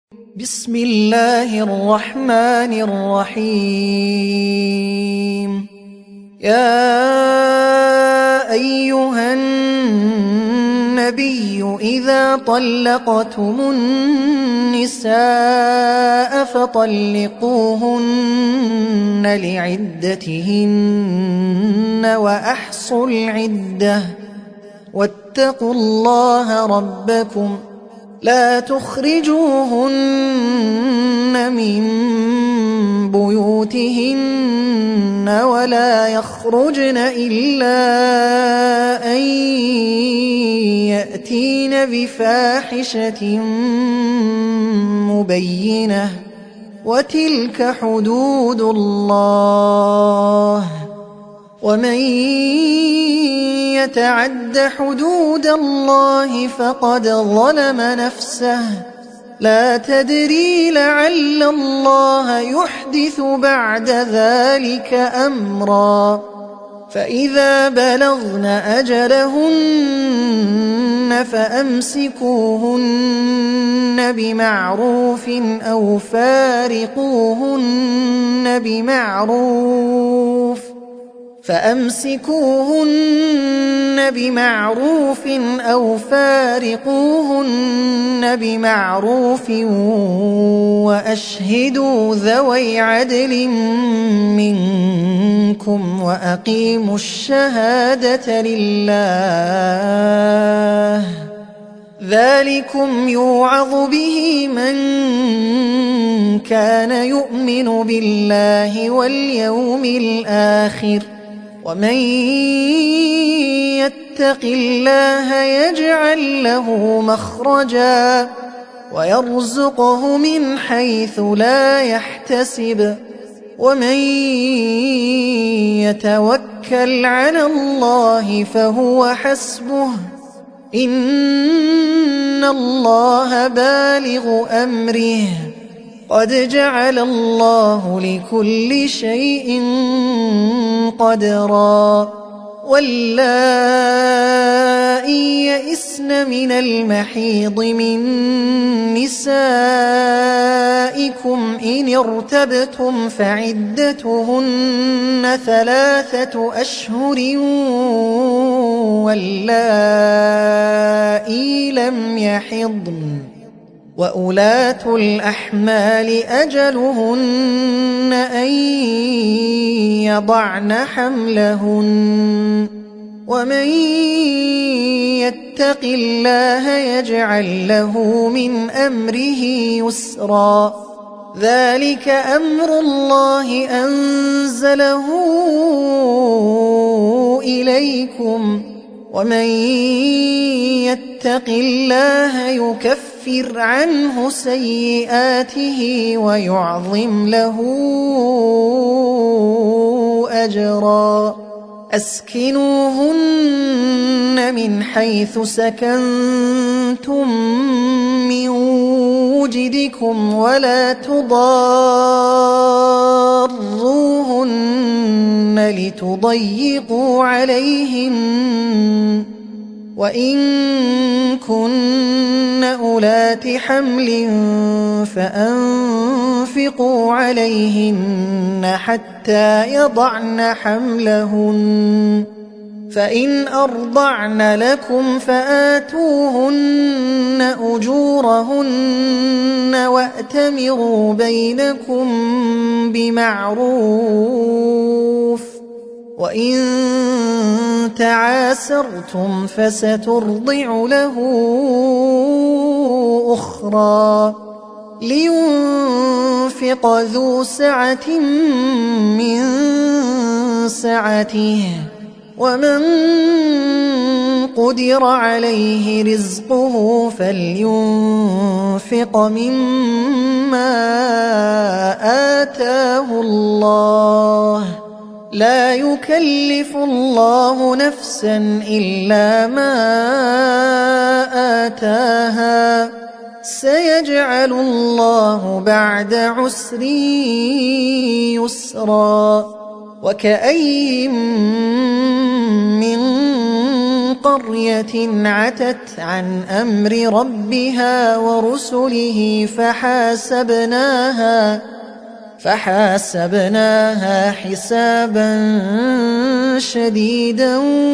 بسم الله الرحمن الرحيم. يا أيها النبي إذا طلقتم النساء فطلقوهن لعدتهن وأحصوا العدة واتقوا الله ربكم لا تخرجوهن من بيوتهن ولا يخرجن إلا أن يأتين بفاحشة مبينة وتلك حدود الله ومن يتعد حدود الله فقد ظلم نفسه لا تدري لعل الله يحدث بعد ذلك أمرا. فإذا بلغن أجلهن فأمسكوهن بمعروف أو فارقوهن بمعروف وأشهدوا ذوي عدل منكم وأقيموا الشهادة لله ذلكم يوعظ به من كان يؤمن بالله واليوم الآخر ومن يتق الله يجعل له مخرجا ويرزقه من حيث لا يحتسب ومن يتوكل على الله فهو حسبه إن الله بالغ أمره قد جعل الله لكل شيء قدرا. واللائي يئسن من المحيض من نسائكم إن ارتبتم فعدتهن 3 أشهر واللائي لم يحضن وأولاة الأحمال أجلهن أن يضعن حملهن ومن يتق الله يجعل له من أمره يسرا ذلك أمر الله أنزله إليكم ومن يتق الله يكفر عنه سيئاته ويعظم له أجرا. أسكنوهن من حيث سكنتم من وجدكم ولا تضاروهن لتضيقوا عليهن وإن كن أولات حمل فأنفقوا عليهن حتى يضعن حملهن فإن أرضعن لكم فآتوهن أجورهن وأتمروا بينكم بمعروف وإن تعاسرتم فسترضع له أخرى لينفق ذو سعة من سعته ومن قدر عليه رزقه فلينفق مما آتاه الله لا يكلف الله نفسا إلا ما آتاها سيجعل الله بعد عسر يسرا. وكأين من قرية عتت عن أمر ربها ورسله فحاسبناها حسابا شديدا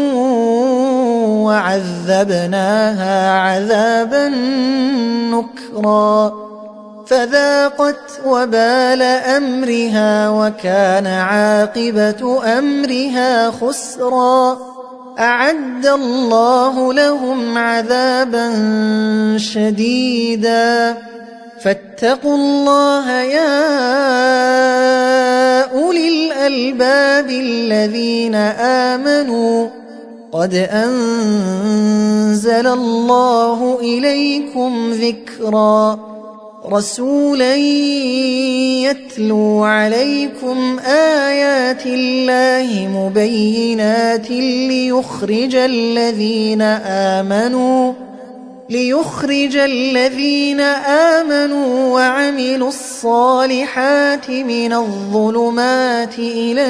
وعذبناها عذابا نكرا فذاقت وبال أمرها وكان عاقبة أمرها خسرا أعد الله لهم عذابا شديدا فاتقوا الله يا أولي الألباب الذين آمنوا قد أنزل الله إليكم ذكرا رسولا يتلو عليكم آيات الله مبينات ليخرج الذين آمنوا وعملوا الصالحات من الظلمات إلى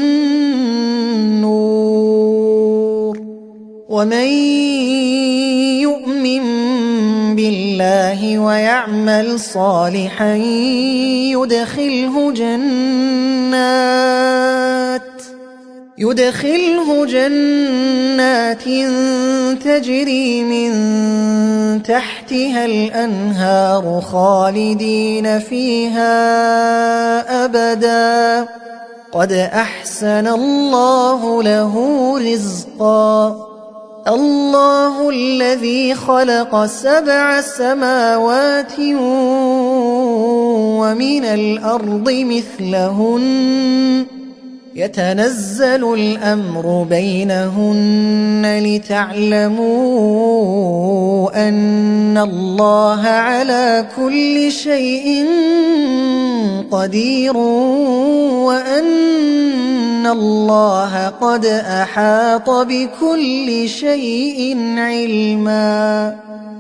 النور ومن يؤمن بالله ويعمل صالحا يدخله جنات تجري من تحتها الأنهار خالدين فيها أبدا قد أحسن الله له رزقا الله الذي خلق 7 سماوات ومن الأرض مثلهن يتنزل الأمر بينهن لتعلموا أن الله على كل شيء قدير وأن الله قد أحاط بكل شيء علما